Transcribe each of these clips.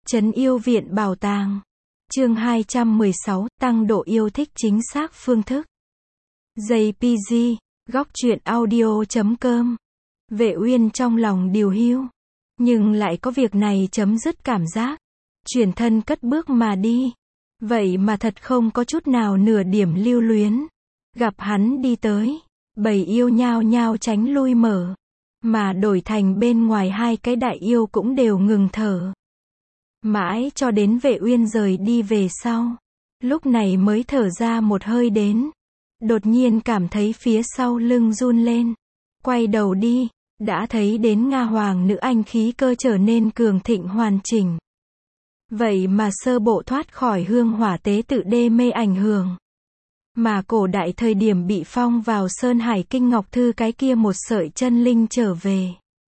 Trấn yêu viện bảo tàng. Chương 216, tăng độ yêu thích chính xác phương thức. JPG, góc truyện audio.com. Vệ Uyên trong lòng điều hiu, nhưng lại có việc này chấm dứt cảm giác. Chuyển thân cất bước mà đi. Vậy mà thật không có chút nào nửa điểm lưu luyến. Gặp hắn đi tới, bầy yêu nhao nhao tránh lui mở. Mà đổi thành bên ngoài hai cái đại yêu cũng đều ngừng thở. Mãi cho đến Vệ Uyên rời đi về sau. Lúc này mới thở ra một hơi đến. Đột nhiên cảm thấy phía sau lưng run lên. Quay đầu đi, đã thấy đến Nga Hoàng nữ anh khí cơ trở nên cường thịnh hoàn chỉnh. Vậy mà sơ bộ thoát khỏi hương hỏa tế tự đê mê ảnh hưởng. Mà cổ đại thời điểm bị phong vào Sơn Hải Kinh Ngọc Thư cái kia một sợi chân linh trở về.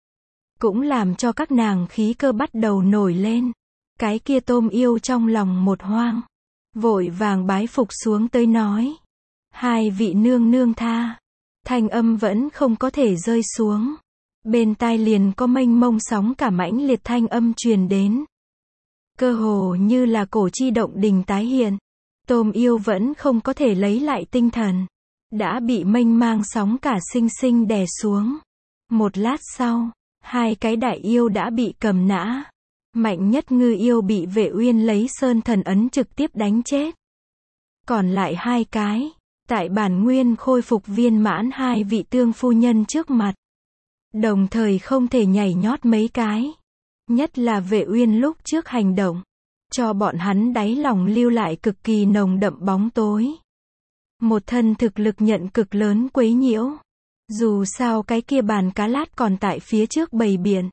Cũng làm cho các nàng khí cơ bắt đầu nổi lên. Cái kia tôm yêu trong lòng một hoang. Vội vàng bái phục xuống tới nói. Hai vị nương nương tha. Thanh âm vẫn không có thể rơi xuống. Bên tai liền có mênh mông sóng cả mãnh liệt thanh âm truyền đến. Cơ hồ như là cổ chi động đình tái hiện. Tôm yêu vẫn không có thể lấy lại tinh thần. Đã bị mênh mang sóng cả sinh sinh đè xuống. Một lát sau, hai cái đại yêu đã bị cầm nã. Mạnh nhất ngư yêu bị Vệ Uyên lấy sơn thần ấn trực tiếp đánh chết. Còn lại hai cái, tại bản nguyên khôi phục viên mãn hai vị tương phu nhân trước mặt. Đồng thời không thể nhảy nhót mấy cái. Nhất là Vệ Uyên lúc trước hành động. Cho bọn hắn đáy lòng lưu lại cực kỳ nồng đậm bóng tối. Một thân thực lực nhận cực lớn quấy nhiễu. Dù sao cái kia bàn cá lát còn tại phía trước bầy biển.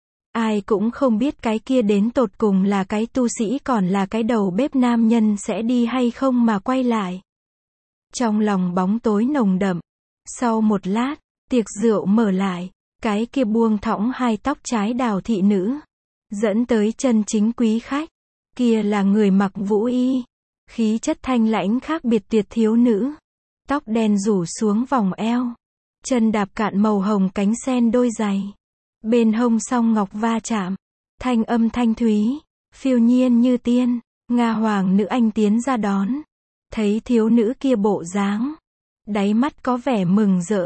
Ai cũng không biết cái kia đến tột cùng là cái tu sĩ còn là cái đầu bếp nam nhân sẽ đi hay không mà quay lại. Trong lòng bóng tối nồng đậm. Sau một lát, tiệc rượu mở lại. Cái kia buông thõng hai tóc trái đào thị nữ. Dẫn tới chân chính quý khách. Kia là người mặc vũ y. Khí chất thanh lãnh khác biệt tuyệt thiếu nữ. Tóc đen rủ xuống vòng eo. Chân đạp cạn màu hồng cánh sen đôi giày. Bên hông song ngọc va chạm. Thanh âm thanh thúy. Phiêu nhiên như tiên. Nga Hoàng nữ anh tiến ra đón. Thấy thiếu nữ kia bộ dáng. Đáy mắt có vẻ mừng rỡ.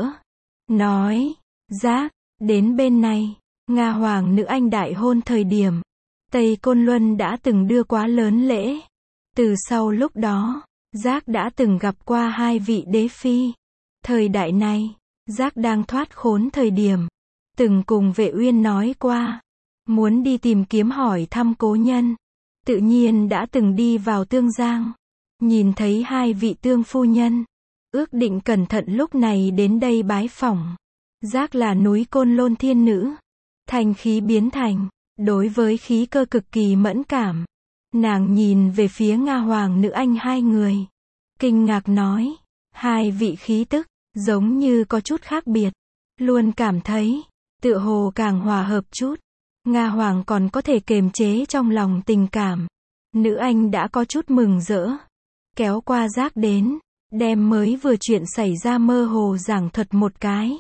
Nói. Giác. Đến bên này. Nga Hoàng nữ anh đại hôn thời điểm. Tây Côn Luân đã từng đưa quá lớn lễ. Từ sau lúc đó, Giác đã từng gặp qua hai vị đế phi. Thời đại này, Giác đang thoát khốn thời điểm. Từng cùng Vệ Uyên nói qua. Muốn đi tìm kiếm hỏi thăm cố nhân. Tự nhiên đã từng đi vào Tương Giang. Nhìn thấy hai vị tương phu nhân. Ước định cẩn thận lúc này đến đây bái phỏng. Giác là núi Côn Lôn thiên nữ. Thành khí biến thành. Đối với khí cơ cực kỳ mẫn cảm. Nàng nhìn về phía Nga Hoàng nữ anh hai người. Kinh ngạc nói. Hai vị khí tức, giống như có chút khác biệt. Luôn cảm thấy, tựa hồ càng hòa hợp chút. Nga Hoàng còn có thể kiềm chế trong lòng tình cảm. Nữ anh đã có chút mừng rỡ. Kéo qua Giác đến. Đem mới vừa chuyện xảy ra mơ hồ giảng thuật một cái.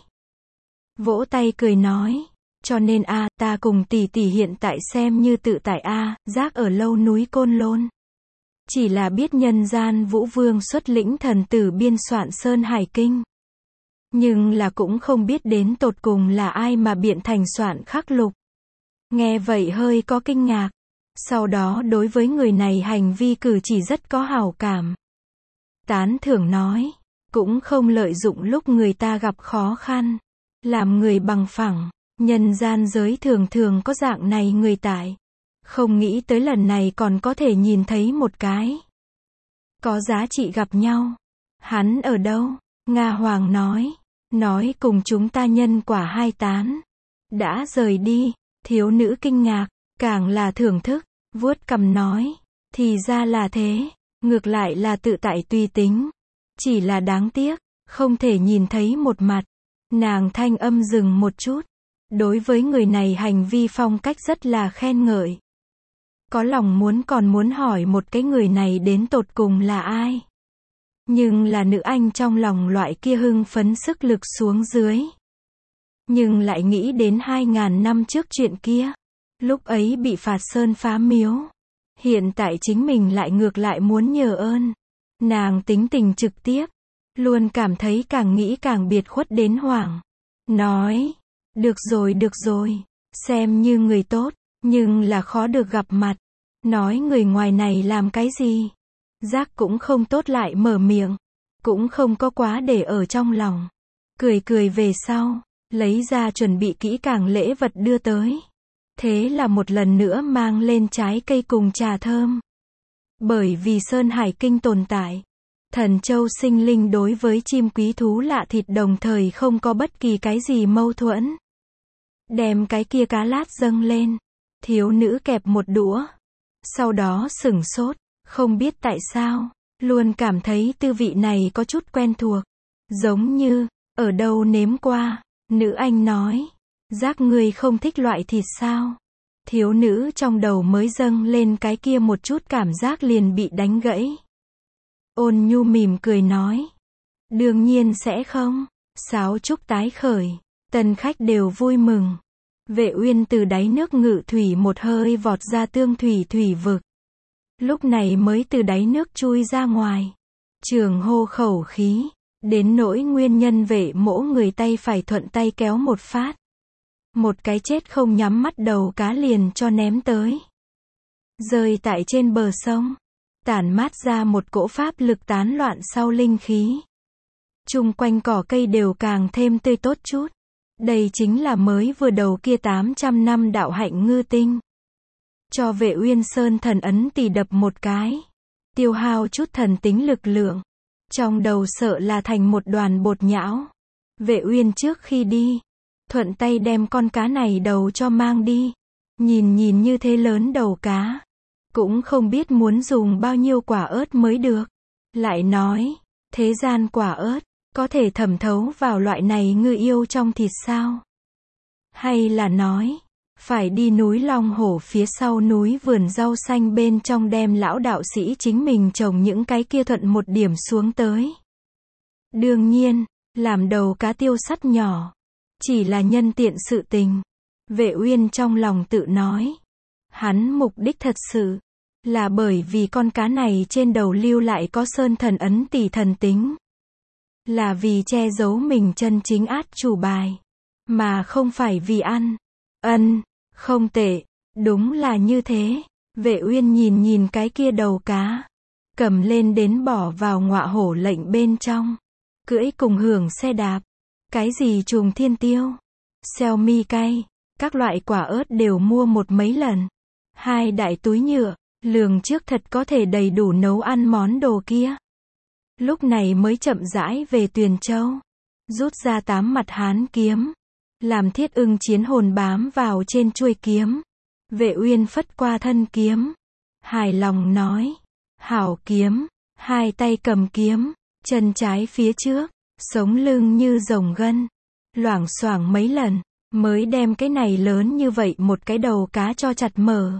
Vỗ tay cười nói. Cho nên ta cùng tỷ tỷ hiện tại xem như tự tại Giác ở lâu núi Côn Lôn. Chỉ là biết nhân gian Vũ Vương xuất lĩnh thần tử biên soạn Sơn Hải Kinh. Nhưng là cũng không biết đến tột cùng là ai mà biện thành soạn khắc lục. Nghe vậy hơi có kinh ngạc. Sau đó đối với người này hành vi cử chỉ rất có hảo cảm. Tán thưởng nói. Cũng không lợi dụng lúc người ta gặp khó khăn. Làm người bằng phẳng. Nhân gian giới thường thường có dạng này người tại. Không nghĩ tới lần này còn có thể nhìn thấy một cái. Có giá trị gặp nhau. Hắn ở đâu? Nga Hoàng nói. Nói cùng chúng ta nhân quả hai tán. Đã rời đi. Thiếu nữ kinh ngạc. Càng là thưởng thức. Vuốt cằm nói. Thì ra là thế. Ngược lại là tự tại tùy tính. Chỉ là đáng tiếc. Không thể nhìn thấy một mặt. Nàng thanh âm dừng một chút. Đối với người này hành vi phong cách rất là khen ngợi. Có lòng còn muốn hỏi một cái người này đến tột cùng là ai. Nhưng là nữ anh trong lòng loại kia hưng phấn sức lực xuống dưới. Nhưng lại nghĩ đến 2000 năm trước chuyện kia. Lúc ấy bị phạt sơn phá miếu. Hiện tại chính mình lại ngược lại muốn nhờ ơn. Nàng tính tình trực tiếp. Luôn cảm thấy càng nghĩ càng biệt khuất đến hoảng. Nói, được rồi, xem như người tốt, nhưng là khó được gặp mặt. Nói người ngoài này làm cái gì? Giác cũng không tốt lại mở miệng. Cũng không có quá để ở trong lòng. Cười về sau, lấy ra chuẩn bị kỹ càng lễ vật đưa tới. Thế là một lần nữa mang lên trái cây cùng trà thơm. Bởi vì Sơn Hải Kinh tồn tại, Thần Châu sinh linh đối với chim quý thú lạ thịt đồng thời không có bất kỳ cái gì mâu thuẫn. Đem cái kia cá lát dâng lên. Thiếu nữ kẹp một đũa. Sau đó sửng sốt, không biết tại sao, luôn cảm thấy tư vị này có chút quen thuộc. Giống như, ở đâu nếm qua. Nữ anh nói, Giác ngươi không thích loại thịt sao? Thiếu nữ trong đầu mới dâng lên cái kia một chút cảm giác liền bị đánh gãy. Ôn nhu mỉm cười nói, đương nhiên sẽ không. Sáo trúc tái khởi, tân khách đều vui mừng. Vệ Uyên từ đáy nước ngự thủy một hơi vọt ra tương thủy thủy vực. Lúc này mới từ đáy nước chui ra ngoài. Trường hô khẩu khí, đến nỗi nguyên nhân Vệ Mỗ người tay phải thuận tay kéo một phát. Một cái chết không nhắm mắt đầu cá liền cho ném tới. Rơi tại trên bờ sông, tản mát ra một cỗ pháp lực tán loạn sau linh khí. Chung quanh cỏ cây đều càng thêm tươi tốt chút. Đây chính là mới vừa đầu kia 800 năm đạo hạnh ngư tinh. Cho Vệ Uyên Sơn thần ấn tỷ đập một cái. Tiêu hao chút thần tính lực lượng. Trong đầu sợ là thành một đoàn bột nhão. Vệ Uyên trước khi đi, thuận tay đem con cá này đầu cho mang đi. Nhìn như thế lớn đầu cá. Cũng không biết muốn dùng bao nhiêu quả ớt mới được. Lại nói, thế gian quả ớt, có thể thẩm thấu vào loại này ngư yêu trong thịt sao? Hay là nói, phải đi núi Long Hổ phía sau núi vườn rau xanh bên trong đem lão đạo sĩ chính mình trồng những cái kia thuận một điểm xuống tới. Đương nhiên, làm đầu cá tiêu sắt nhỏ, chỉ là nhân tiện sự tình. Vệ Uyên trong lòng tự nói, hắn mục đích thật sự là bởi vì con cá này trên đầu lưu lại có sơn thần ấn tỷ thần tính. Là vì che giấu mình chân chính át chủ bài. Mà không phải vì ăn. Không tệ. Đúng là như thế. Vệ Uyên nhìn cái kia đầu cá. Cầm lên đến bỏ vào ngọa hổ lệnh bên trong. Cưỡi cùng hưởng xe đạp. Cái gì trùng thiên tiêu. Xeo mi cay. Các loại quả ớt đều mua một mấy lần. 2 đại túi nhựa. Lường trước thật có thể đầy đủ nấu ăn món đồ kia. Lúc này mới chậm rãi về Tuyền Châu. Rút ra 8 mặt hán kiếm. Làm Thiết Ưng chiến hồn bám vào trên chuôi kiếm. Vệ Uyên phất qua thân kiếm. Hài lòng nói. Hảo kiếm. 2 tay cầm kiếm. Chân trái phía trước. Sống lưng như rồng gân. Loảng xoảng mấy lần. Mới đem cái này lớn như vậy một cái đầu cá cho chặt mở.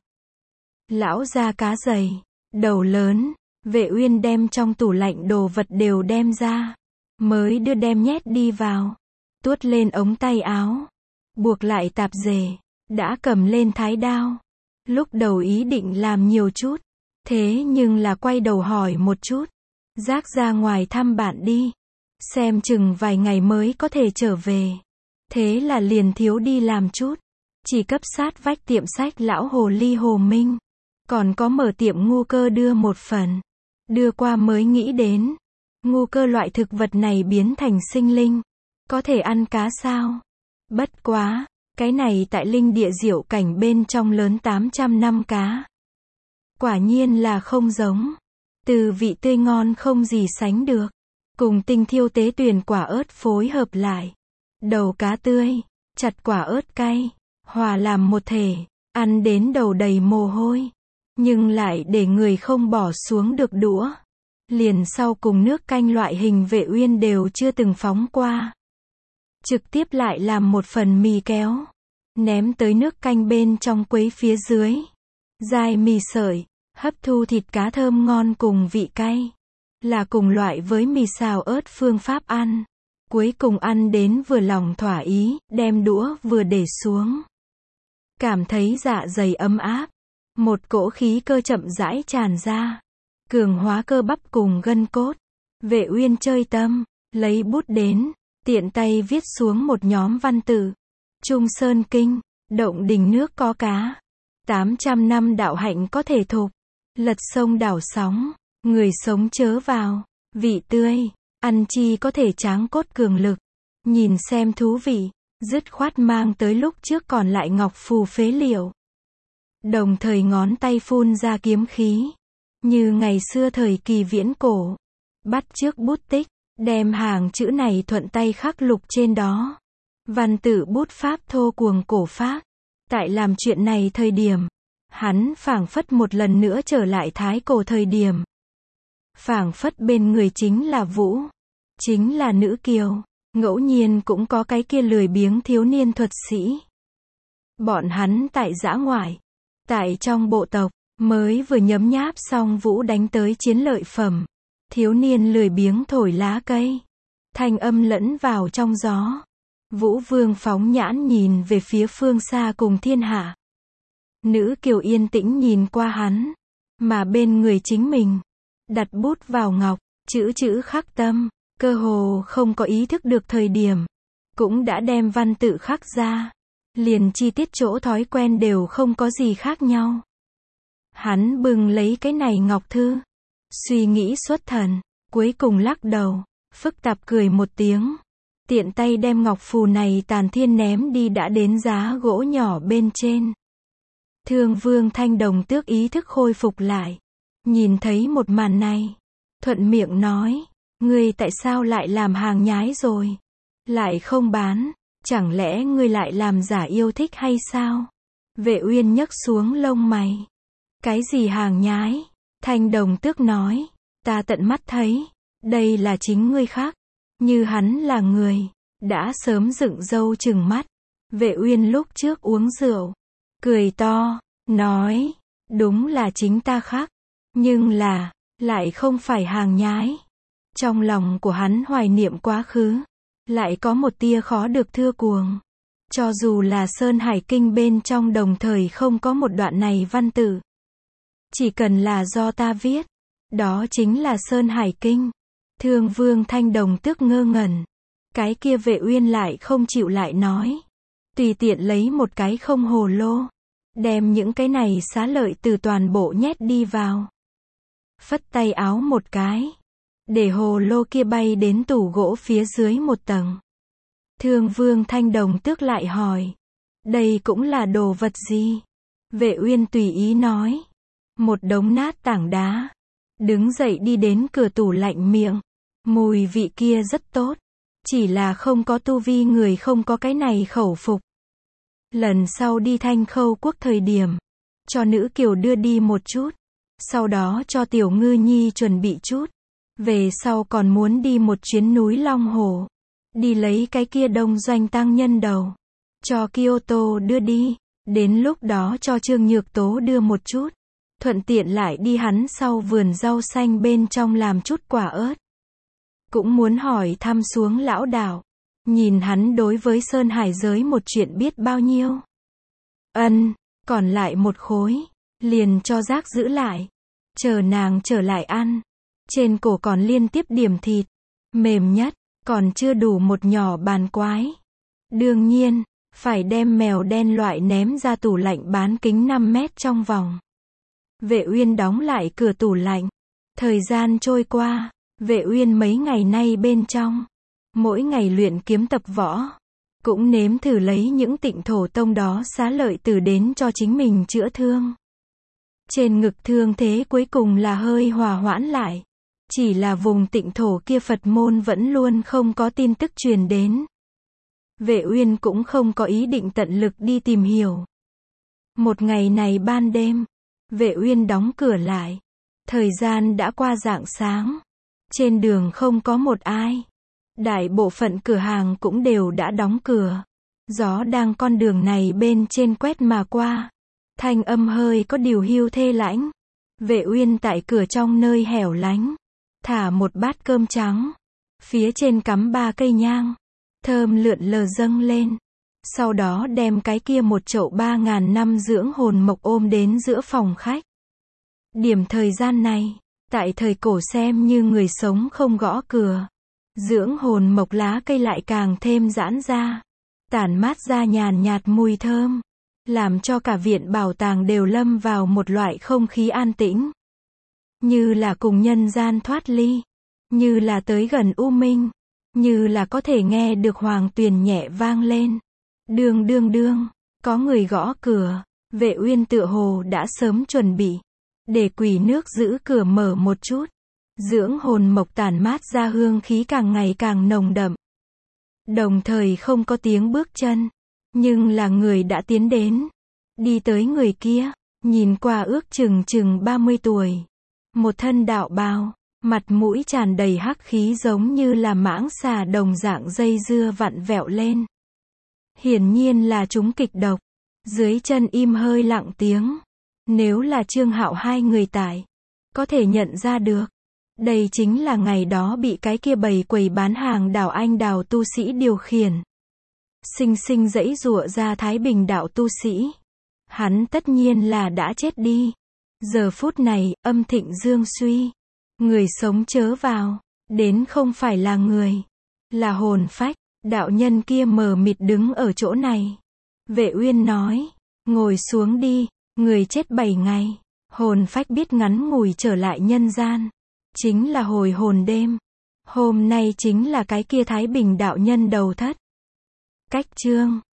Lão ra cá dày. Đầu lớn. Vệ Uyên đem trong tủ lạnh đồ vật đều đem ra. Mới đưa đem nhét đi vào. Tuốt lên ống tay áo. Buộc lại tạp dề. Đã cầm lên thái đao. Lúc đầu ý định làm nhiều chút. Thế nhưng là quay đầu hỏi một chút. Giác ra ngoài thăm bạn đi. Xem chừng vài ngày mới có thể trở về. Thế là liền thiếu đi làm chút. Chỉ cấp sát vách tiệm sách lão hồ ly Hồ Minh. Còn có mở tiệm ngu cơ đưa một phần. Đưa qua mới nghĩ đến. Ngu cơ loại thực vật này biến thành sinh linh. Có thể ăn cá sao? Bất quá. Cái này tại linh địa diệu cảnh bên trong lớn 800 năm cá. Quả nhiên là không giống. Từ vị tươi ngon không gì sánh được. Cùng tinh thiêu tế tuyền quả ớt phối hợp lại. Đầu cá tươi. Chặt quả ớt cay. Hòa làm một thể. Ăn đến đầu đầy mồ hôi. Nhưng lại để người không bỏ xuống được đũa. Liền sau cùng nước canh loại hình Vệ Uyên đều chưa từng phóng qua. Trực tiếp lại làm một phần mì kéo. Ném tới nước canh bên trong quấy phía dưới. Dai mì sợi. Hấp thu thịt cá thơm ngon cùng vị cay. Là cùng loại với mì xào ớt phương pháp ăn. Cuối cùng ăn đến vừa lòng thỏa ý, đem đũa vừa để xuống. cảm thấy dạ dày ấm áp. Một cỗ khí cơ chậm rãi tràn ra, cường hóa cơ bắp cùng gân cốt. Vệ Uyên chơi tâm, lấy bút đến, tiện tay viết xuống một nhóm văn tự. Trung Sơn Kinh, động đình nước có cá. 800 năm đạo hạnh có thể thục. Lật sông đảo sóng, người sống chớ vào. Vị tươi, ăn chi có thể tráng cốt cường lực. Nhìn xem thú vị, dứt khoát mang tới lúc trước còn lại ngọc phù phế liệu. Đồng thời ngón tay phun ra kiếm khí. Như ngày xưa thời kỳ viễn cổ. Bắt chước bút tích, đem hàng chữ này thuận tay khắc lục trên đó. Văn tự bút pháp thô cuồng cổ phác. Tại làm chuyện này thời điểm, hắn phảng phất một lần nữa trở lại thái cổ thời điểm. Phảng phất bên người chính là Vũ, chính là nữ kiều, ngẫu nhiên cũng có cái kia lười biếng thiếu niên thuật sĩ. Bọn hắn tại dã ngoại, tại trong bộ tộc, mới vừa nhấm nháp xong Vũ đánh tới chiến lợi phẩm. Thiếu niên lười biếng thổi lá cây, thanh âm lẫn vào trong gió. Vũ Vương phóng nhãn nhìn về phía phương xa cùng thiên hạ. Nữ kiều yên tĩnh nhìn qua hắn, mà bên người chính mình, đặt bút vào ngọc, chữ chữ khắc tâm, cơ hồ không có ý thức được thời điểm, cũng đã đem văn tự khắc ra, liền chi tiết chỗ thói quen đều không có gì khác nhau. Hắn bừng lấy cái này ngọc thư, suy nghĩ xuất thần, cuối cùng lắc đầu, phức tạp cười một tiếng, tiện tay đem ngọc phù này tàn thiên ném đi đã đến giá gỗ nhỏ bên trên. Thương Vương Thanh Đồng Tước ý thức khôi phục lại, nhìn thấy một màn này, thuận miệng nói, ngươi tại sao lại làm hàng nhái rồi? Lại không bán, chẳng lẽ ngươi lại làm giả yêu thích hay sao? Vệ Uyên nhấc xuống lông mày. Cái gì hàng nhái? Thanh Đồng Tước nói, ta tận mắt thấy, đây là chính ngươi khác, như hắn là người, đã sớm dựng râu trừng mắt. Vệ Uyên lúc trước uống rượu, cười to, nói, đúng là chính ta khác, nhưng là, lại không phải hàng nhái. Trong lòng của hắn hoài niệm quá khứ, lại có một tia khó được thưa cuồng. Cho dù là Sơn Hải Kinh bên trong đồng thời không có một đoạn này văn tự. Chỉ cần là do ta viết, đó chính là Sơn Hải Kinh. Thương Vương Thanh Đồng Tước ngơ ngẩn. Cái kia Vệ Uyên lại không chịu lại nói. Tùy tiện lấy một cái không hồ lô, đem những cái này xá lợi từ toàn bộ nhét đi vào. Phất tay áo một cái, để hồ lô kia bay đến tủ gỗ phía dưới một tầng. Thương Vương Thanh Đồng Tước lại hỏi, đây cũng là đồ vật gì? Vệ Uyên tùy ý nói, một đống nát tảng đá. Đứng dậy đi đến cửa tủ lạnh miệng, mùi vị kia rất tốt, chỉ là không có tu vi người không có cái này khẩu phục. Lần sau đi Thanh Khâu Quốc thời điểm, cho nữ kiều đưa đi một chút, sau đó cho tiểu ngư nhi chuẩn bị chút. Về sau còn muốn đi một chuyến núi Long Hồ, đi lấy cái kia Đông Doanh tăng nhân đầu, cho Kyoto đưa đi, đến lúc đó cho Trương Nhược Tố đưa một chút, thuận tiện lại đi hắn sau vườn rau xanh bên trong làm chút quả ớt. Cũng muốn hỏi thăm xuống lão đạo, nhìn hắn đối với Sơn Hải giới một chuyện biết bao nhiêu. Còn lại một khối, liền cho Giác giữ lại, chờ nàng trở lại ăn. Trên cổ còn liên tiếp điểm thịt, mềm nhất, còn chưa đủ một nhỏ bàn quái. Đương nhiên, phải đem mèo đen loại ném ra tủ lạnh bán kính 5 mét trong vòng. Vệ Uyên đóng lại cửa tủ lạnh. Thời gian trôi qua, Vệ Uyên mấy ngày nay bên trong, mỗi ngày luyện kiếm tập võ, cũng nếm thử lấy những Tịnh Thổ Tông đó xá lợi từ đến cho chính mình chữa thương. Trên ngực thương thế cuối cùng là hơi hòa hoãn lại. Chỉ là vùng Tịnh Thổ kia Phật môn vẫn luôn không có tin tức truyền đến. Vệ Uyên cũng không có ý định tận lực đi tìm hiểu. Một ngày này ban đêm, Vệ Uyên đóng cửa lại. Thời gian đã qua rạng sáng. Trên đường không có một ai. Đại bộ phận cửa hàng cũng đều đã đóng cửa. Gió đang con đường này bên trên quét mà qua. Thanh âm hơi có điều hiu thê lãnh. Vệ Uyên tại cửa trong nơi hẻo lánh, thả một bát cơm trắng. Phía trên cắm 3 cây nhang. Thơm lượn lờ dâng lên. Sau đó đem cái kia một chậu 3.000 năm dưỡng hồn mộc ôm đến giữa phòng khách. Điểm thời gian này, tại thời cổ xem như người sống không gõ cửa. Dưỡng hồn mộc lá cây lại càng thêm giãn ra, tản mát ra nhàn nhạt mùi thơm, làm cho cả viện bảo tàng đều lâm vào một loại không khí an tĩnh. Như là cùng nhân gian thoát ly, như là tới gần u minh, như là có thể nghe được hoàng tuyền nhẹ vang lên. Đương đương đương, có người gõ cửa, Vệ Uyên tựa hồ đã sớm chuẩn bị, để quỷ nước giữ cửa mở một chút. Dưỡng hồn mộc tản mát ra hương khí càng ngày càng nồng đậm. Đồng thời không có tiếng bước chân, nhưng là người đã tiến đến. Đi tới người kia, nhìn qua ước chừng 30 tuổi. Một thân đạo bào, mặt mũi tràn đầy hắc khí giống như là mãng xà đồng dạng dây dưa vặn vẹo lên. Hiển nhiên là chúng kịch độc. Dưới chân im hơi lặng tiếng. Nếu là Trương Hạo hai người tại, có thể nhận ra được. Đây chính là ngày đó bị cái kia bầy quầy bán hàng đảo anh đào tu sĩ điều khiển. Sinh sinh giãy giụa ra Thái Bình đạo tu sĩ. Hắn tất nhiên là đã chết đi. Giờ phút này, âm thịnh dương suy. Người sống chớ vào. Đến không phải là người. Là hồn phách. Đạo nhân kia mờ mịt đứng ở chỗ này. Vệ Uyên nói. Ngồi xuống đi. Người chết 7 ngày. Hồn phách biết ngắn ngủi trở lại nhân gian. Chính là hồi hồn đêm. Hôm nay chính là cái kia Thái Bình đạo nhân đầu thất. Cách chương